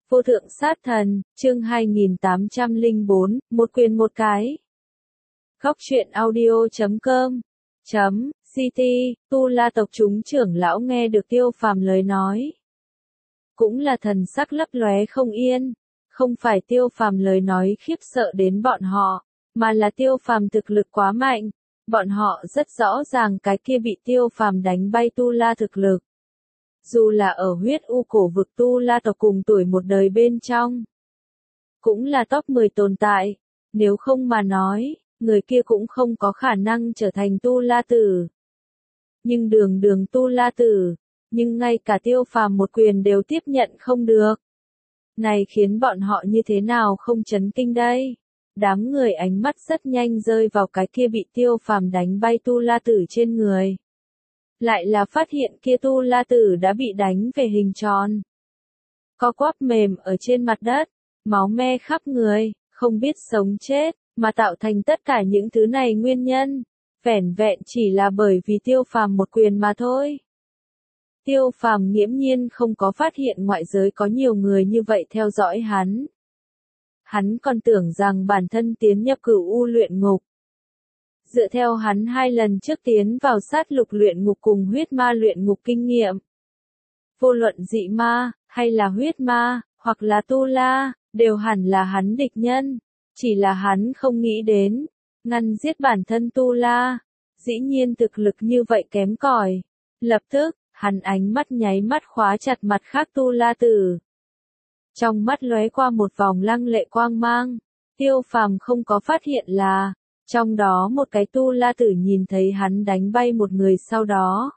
Vô thượng sát thần, chương 2804, một quyền một cái. Góc truyện audio.com CT, Tu La tộc chúng trưởng lão nghe được Tiêu Phàm lời nói. Cũng là thần sắc lấp lóe không yên, không phải Tiêu Phàm lời nói khiếp sợ đến bọn họ, mà là Tiêu Phàm thực lực quá mạnh, bọn họ rất rõ ràng cái kia bị Tiêu Phàm đánh bay Tu La thực lực. Dù là ở huyết u cổ vực Tu La tộc cùng tuổi một đời bên trong, cũng là top 10 tồn tại, nếu không mà nói, người kia cũng không có khả năng trở thành Tu La tử. Nhưng đường Tu La tử, nhưng ngay cả Tiêu Phàm một quyền đều tiếp nhận không được. Này khiến bọn họ như thế nào không chấn kinh đây? Đám người ánh mắt rất nhanh rơi vào cái kia bị Tiêu Phàm đánh bay Tu La tử trên người. Lại là phát hiện kia Tu La tử đã bị đánh về hình tròn. Co quắp mềm ở trên mặt đất, máu me khắp người, không biết sống chết, mà tạo thành tất cả những thứ này nguyên nhân. Vẻn vẹn chỉ là bởi vì Tiêu Phàm một quyền mà thôi. Tiêu Phàm nghiễm nhiên không có phát hiện ngoại giới có nhiều người như vậy theo dõi hắn. Hắn còn tưởng rằng bản thân tiến nhập Cửu U luyện ngục. Dựa theo hắn 2 lần trước tiến vào sát lục luyện ngục cùng huyết ma luyện ngục kinh nghiệm. Vô luận dị ma, hay là huyết ma, hoặc là Tu La, đều hẳn là hắn địch nhân. Chỉ là hắn không nghĩ đến, ngăn giết bản thân Tu La, dĩ nhiên thực lực như vậy kém cỏi. Lập tức, hắn ánh mắt nháy mắt khóa chặt mặt khác Tu La tử. Trong mắt lóe qua một vòng lăng lệ quang mang, Tiêu Phàm không có phát hiện là, trong đó một cái Tu La tử nhìn thấy hắn đánh bay một người sau đó.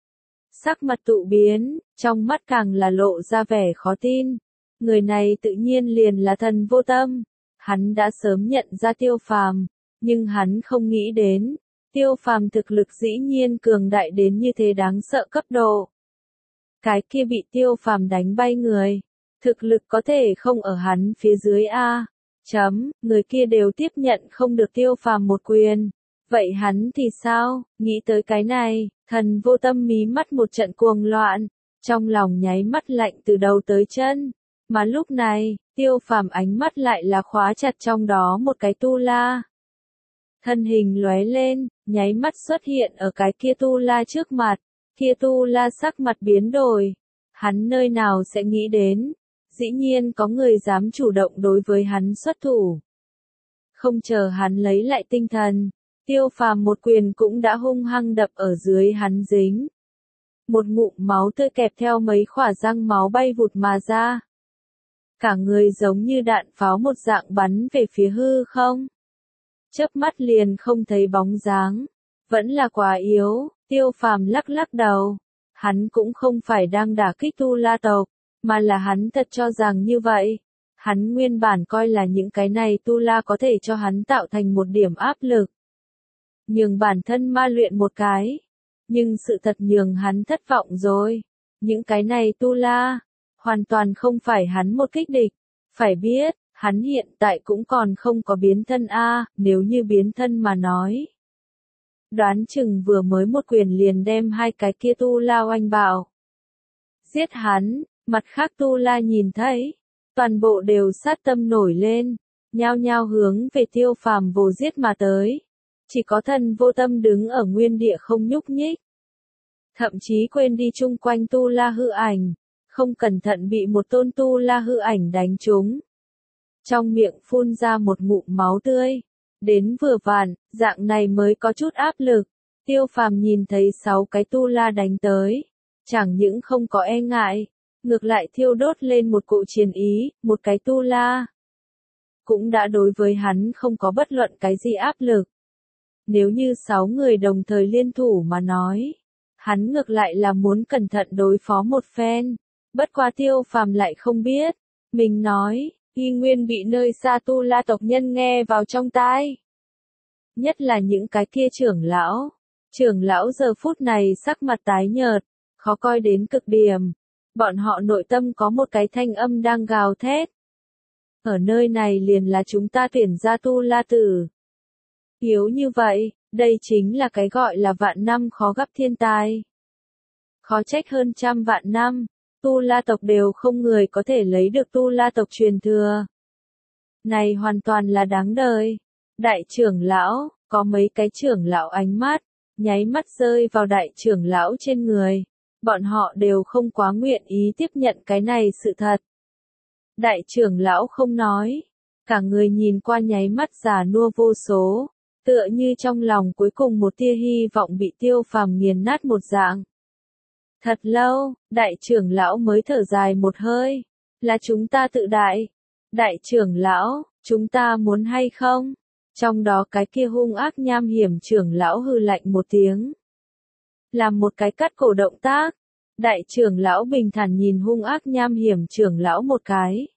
Sắc mặt tụ biến, trong mắt càng là lộ ra vẻ khó tin. Người này tự nhiên liền là Thần Vô Tâm. Hắn đã sớm nhận ra Tiêu Phàm, nhưng hắn không nghĩ đến, Tiêu Phàm thực lực dĩ nhiên cường đại đến như thế đáng sợ cấp độ. Cái kia bị Tiêu Phàm đánh bay người, thực lực có thể không ở hắn phía dưới a. Người kia đều tiếp nhận không được Tiêu Phàm một quyền. Vậy hắn thì sao? Nghĩ tới cái này, Thần Vô Tâm mí mắt một trận cuồng loạn, trong lòng nháy mắt lạnh từ đầu tới chân. Mà lúc này, Tiêu Phàm ánh mắt lại là khóa chặt trong đó một cái Tu La. Thân hình lóe lên, nháy mắt xuất hiện ở cái kia Tu La trước mặt. Kia Tu La sắc mặt biến đổi. Hắn nơi nào sẽ nghĩ đến, dĩ nhiên có người dám chủ động đối với hắn xuất thủ. Không chờ hắn lấy lại tinh thần, Tiêu Phàm một quyền cũng đã hung hăng đập ở dưới hắn dính. Một ngụm máu tươi kẹp theo mấy khỏa răng máu bay vụt mà ra. Cả người giống như đạn pháo một dạng bắn về phía hư không. Chớp mắt liền không thấy bóng dáng. Vẫn là quá yếu, Tiêu Phàm lắc lắc đầu. Hắn cũng không phải đang đả kích Tu La tộc, mà là hắn thật cho rằng như vậy. Hắn nguyên bản coi là những cái này Tu La có thể cho hắn tạo thành một điểm áp lực. Nhường bản thân ma luyện một cái. Nhưng sự thật nhường hắn thất vọng rồi. Những cái này Tu La, hoàn toàn không phải hắn một kích địch. Phải biết, hắn hiện tại cũng còn không có biến thân a, nếu như biến thân mà nói. Đoán chừng vừa mới một quyền liền đem hai cái kia Tu La oanh bạo. Giết hắn, mặt khác Tu La nhìn thấy, toàn bộ đều sát tâm nổi lên, nhao nhao hướng về Tiêu Phàm vồ giết mà tới. Chỉ có Thần Vô Tâm đứng ở nguyên địa không nhúc nhích. Thậm chí quên đi chung quanh Tu La hư ảnh, không cẩn thận bị một tôn Tu La hư ảnh đánh trúng. Trong miệng phun ra một ngụm máu tươi. Đến vừa vặn, dạng này mới có chút áp lực. Tiêu Phàm nhìn thấy 6 cái Tu La đánh tới. Chẳng những không có e ngại, ngược lại thiêu đốt lên một cỗ chiến ý, một cái Tu La. Cũng đã đối với hắn không có bất luận cái gì áp lực. Nếu như 6 người đồng thời liên thủ mà nói, hắn ngược lại là muốn cẩn thận đối phó một phen. Bất quá Tiêu Phàm lại không biết. Mình nói, y nguyên bị nơi xa Tu La tộc nhân nghe vào trong tai. Nhất là những cái kia trưởng lão. Trưởng lão giờ phút này sắc mặt tái nhợt, khó coi đến cực điểm. Bọn họ nội tâm có một cái thanh âm đang gào thét. Ở nơi này liền là chúng ta tuyển ra Tu La tử. Yếu như vậy, đây chính là cái gọi là vạn năm khó gặp thiên tai. Khó trách hơn trăm vạn năm, Tu La tộc đều không người có thể lấy được Tu La tộc truyền thừa. Này hoàn toàn là đáng đời. Đại trưởng lão, có mấy cái trưởng lão ánh mắt, nháy mắt rơi vào đại trưởng lão trên người. Bọn họ đều không quá nguyện ý tiếp nhận cái này sự thật. Đại trưởng lão không nói, cả người nhìn qua nháy mắt già nua vô số, tựa như trong lòng cuối cùng một tia hy vọng bị Tiêu Phàm nghiền nát một dạng. Thật lâu, đại trưởng lão mới thở dài một hơi, là chúng ta tự đại. Đại trưởng lão, chúng ta muốn hay không? Trong đó cái kia hung ác nham hiểm trưởng lão hừ lạnh một tiếng. Làm một cái cắt cổ động tác. Đại trưởng lão bình thản nhìn hung ác nham hiểm trưởng lão một cái.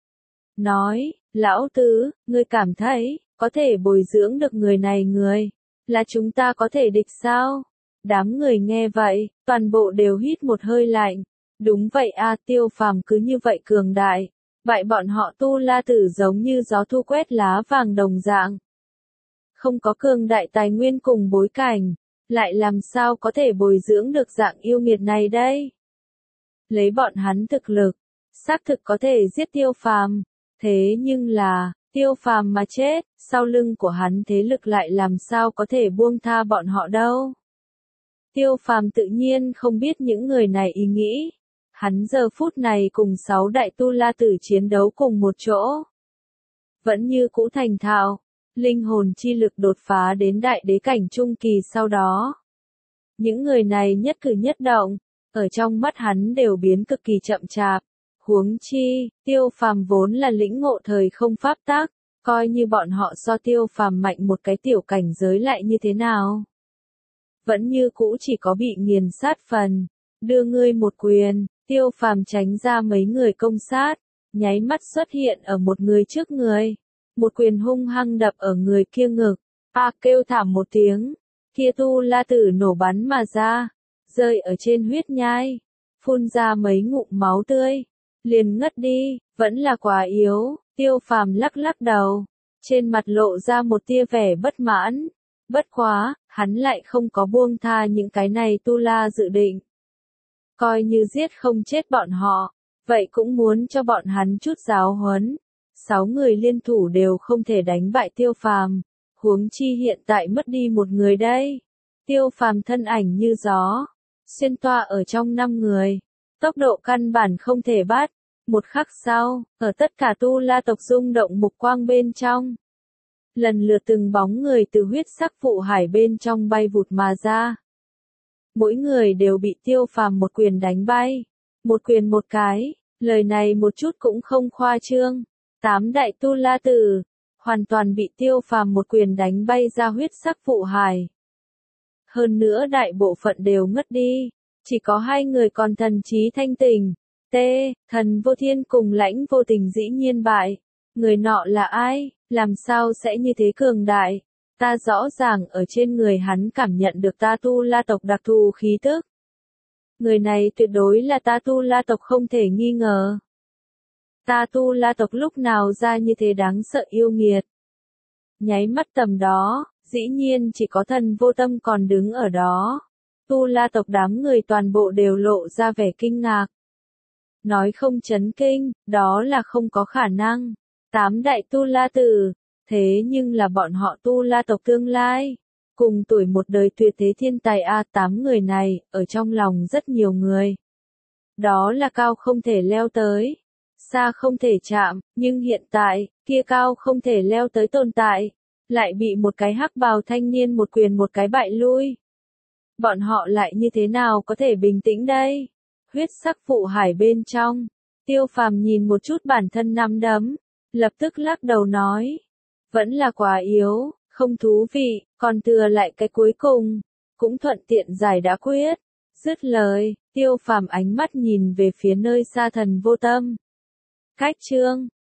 Nói, lão tứ, ngươi cảm thấy, có thể bồi dưỡng được người này người, là chúng ta có thể địch sao? Đám người nghe vậy, toàn bộ đều hít một hơi lạnh. Đúng vậy a, Tiêu Phàm cứ như vậy cường đại. Vậy bọn họ Tu La Tử giống như gió thu quét lá vàng đồng dạng. Không có cường đại tài nguyên cùng bối cảnh, lại làm sao có thể bồi dưỡng được dạng yêu nghiệt này đây? Lấy bọn hắn thực lực, xác thực có thể giết Tiêu Phàm, thế nhưng là, Tiêu Phàm mà chết, sau lưng của hắn thế lực lại làm sao có thể buông tha bọn họ đâu? Tiêu Phàm tự nhiên không biết những người này ý nghĩ. Hắn giờ phút này cùng 6 đại Tu La Tử chiến đấu cùng một chỗ. Vẫn như cũ thành thạo, linh hồn chi lực đột phá đến đại đế cảnh trung kỳ sau đó. Những người này nhất cử nhất động, ở trong mắt hắn đều biến cực kỳ chậm chạp. Huống chi, Tiêu Phàm vốn là lĩnh ngộ thời không pháp tắc, coi như bọn họ so Tiêu Phàm mạnh một cái tiểu cảnh giới lại như thế nào. Vẫn như cũ chỉ có bị nghiền sát phần, đưa ngươi một quyền. Tiêu Phàm tránh ra mấy người công sát, nháy mắt xuất hiện ở một người trước người. Một quyền hung hăng đập ở người kia ngực. Kêu thảm một tiếng. Kia Tu La Tử nổ bắn mà ra. Rơi ở trên huyết nhai. Phun ra mấy ngụm máu tươi. Liền ngất đi. Vẫn là quá yếu. Tiêu Phàm lắc lắc đầu. Trên mặt lộ ra một tia vẻ bất mãn. Bất quá, hắn lại không có buông tha những cái này Tu La dự định. Coi như giết không chết bọn họ, vậy cũng muốn cho bọn hắn chút giáo huấn. 6 người liên thủ đều không thể đánh bại Tiêu Phàm, huống chi hiện tại mất đi một người đây. Tiêu Phàm thân ảnh như gió, xuyên toa ở trong 5 người, tốc độ căn bản không thể bắt. Một khắc sau, ở tất cả Tu La tộc rung động mục quang bên trong, lần lượt từng bóng người từ huyết sắc vụ hải bên trong bay vụt mà ra. Mỗi người đều bị Tiêu Phàm một quyền đánh bay. Một quyền một cái, lời này một chút cũng không khoa trương. 8 đại Tu La Tử, hoàn toàn bị Tiêu Phàm một quyền đánh bay ra huyết sắc vụ hải. Hơn nữa đại bộ phận đều ngất đi. Chỉ có 2 người còn thần trí thanh tỉnh. Thần Vô Thiên cùng Lãnh Vô Tình dĩ nhiên bại. Người nọ là ai, làm sao sẽ như thế cường đại? Ta rõ ràng ở trên người hắn cảm nhận được ta Tu La tộc đặc thù khí tức. Người này tuyệt đối là ta Tu La tộc không thể nghi ngờ. Ta Tu La tộc lúc nào ra như thế đáng sợ yêu nghiệt. Nháy mắt tầm đó, dĩ nhiên chỉ có Thần Vô Tâm còn đứng ở đó. Tu La tộc đám người toàn bộ đều lộ ra vẻ kinh ngạc. Nói không chấn kinh, đó là không có khả năng. 8 đại Tu La Tử. Thế nhưng là bọn họ Tu La tộc tương lai, cùng tuổi một đời tuyệt thế thiên tài 8 người này, ở trong lòng rất nhiều người. Đó là cao không thể leo tới, xa không thể chạm, nhưng hiện tại, kia cao không thể leo tới tồn tại, lại bị một cái hắc bào thanh niên một quyền một cái bại lui. Bọn họ lại như thế nào có thể bình tĩnh đây? Huyết sắc vụ hải bên trong, Tiêu Phàm nhìn một chút bản thân nắm đấm, lập tức lắc đầu nói. Vẫn là quá yếu, không thú vị, còn thừa lại cái cuối cùng, cũng thuận tiện giải đã quyết. Dứt lời, Tiêu Phàm ánh mắt nhìn về phía nơi xa Thần Vô Tâm. Cách chương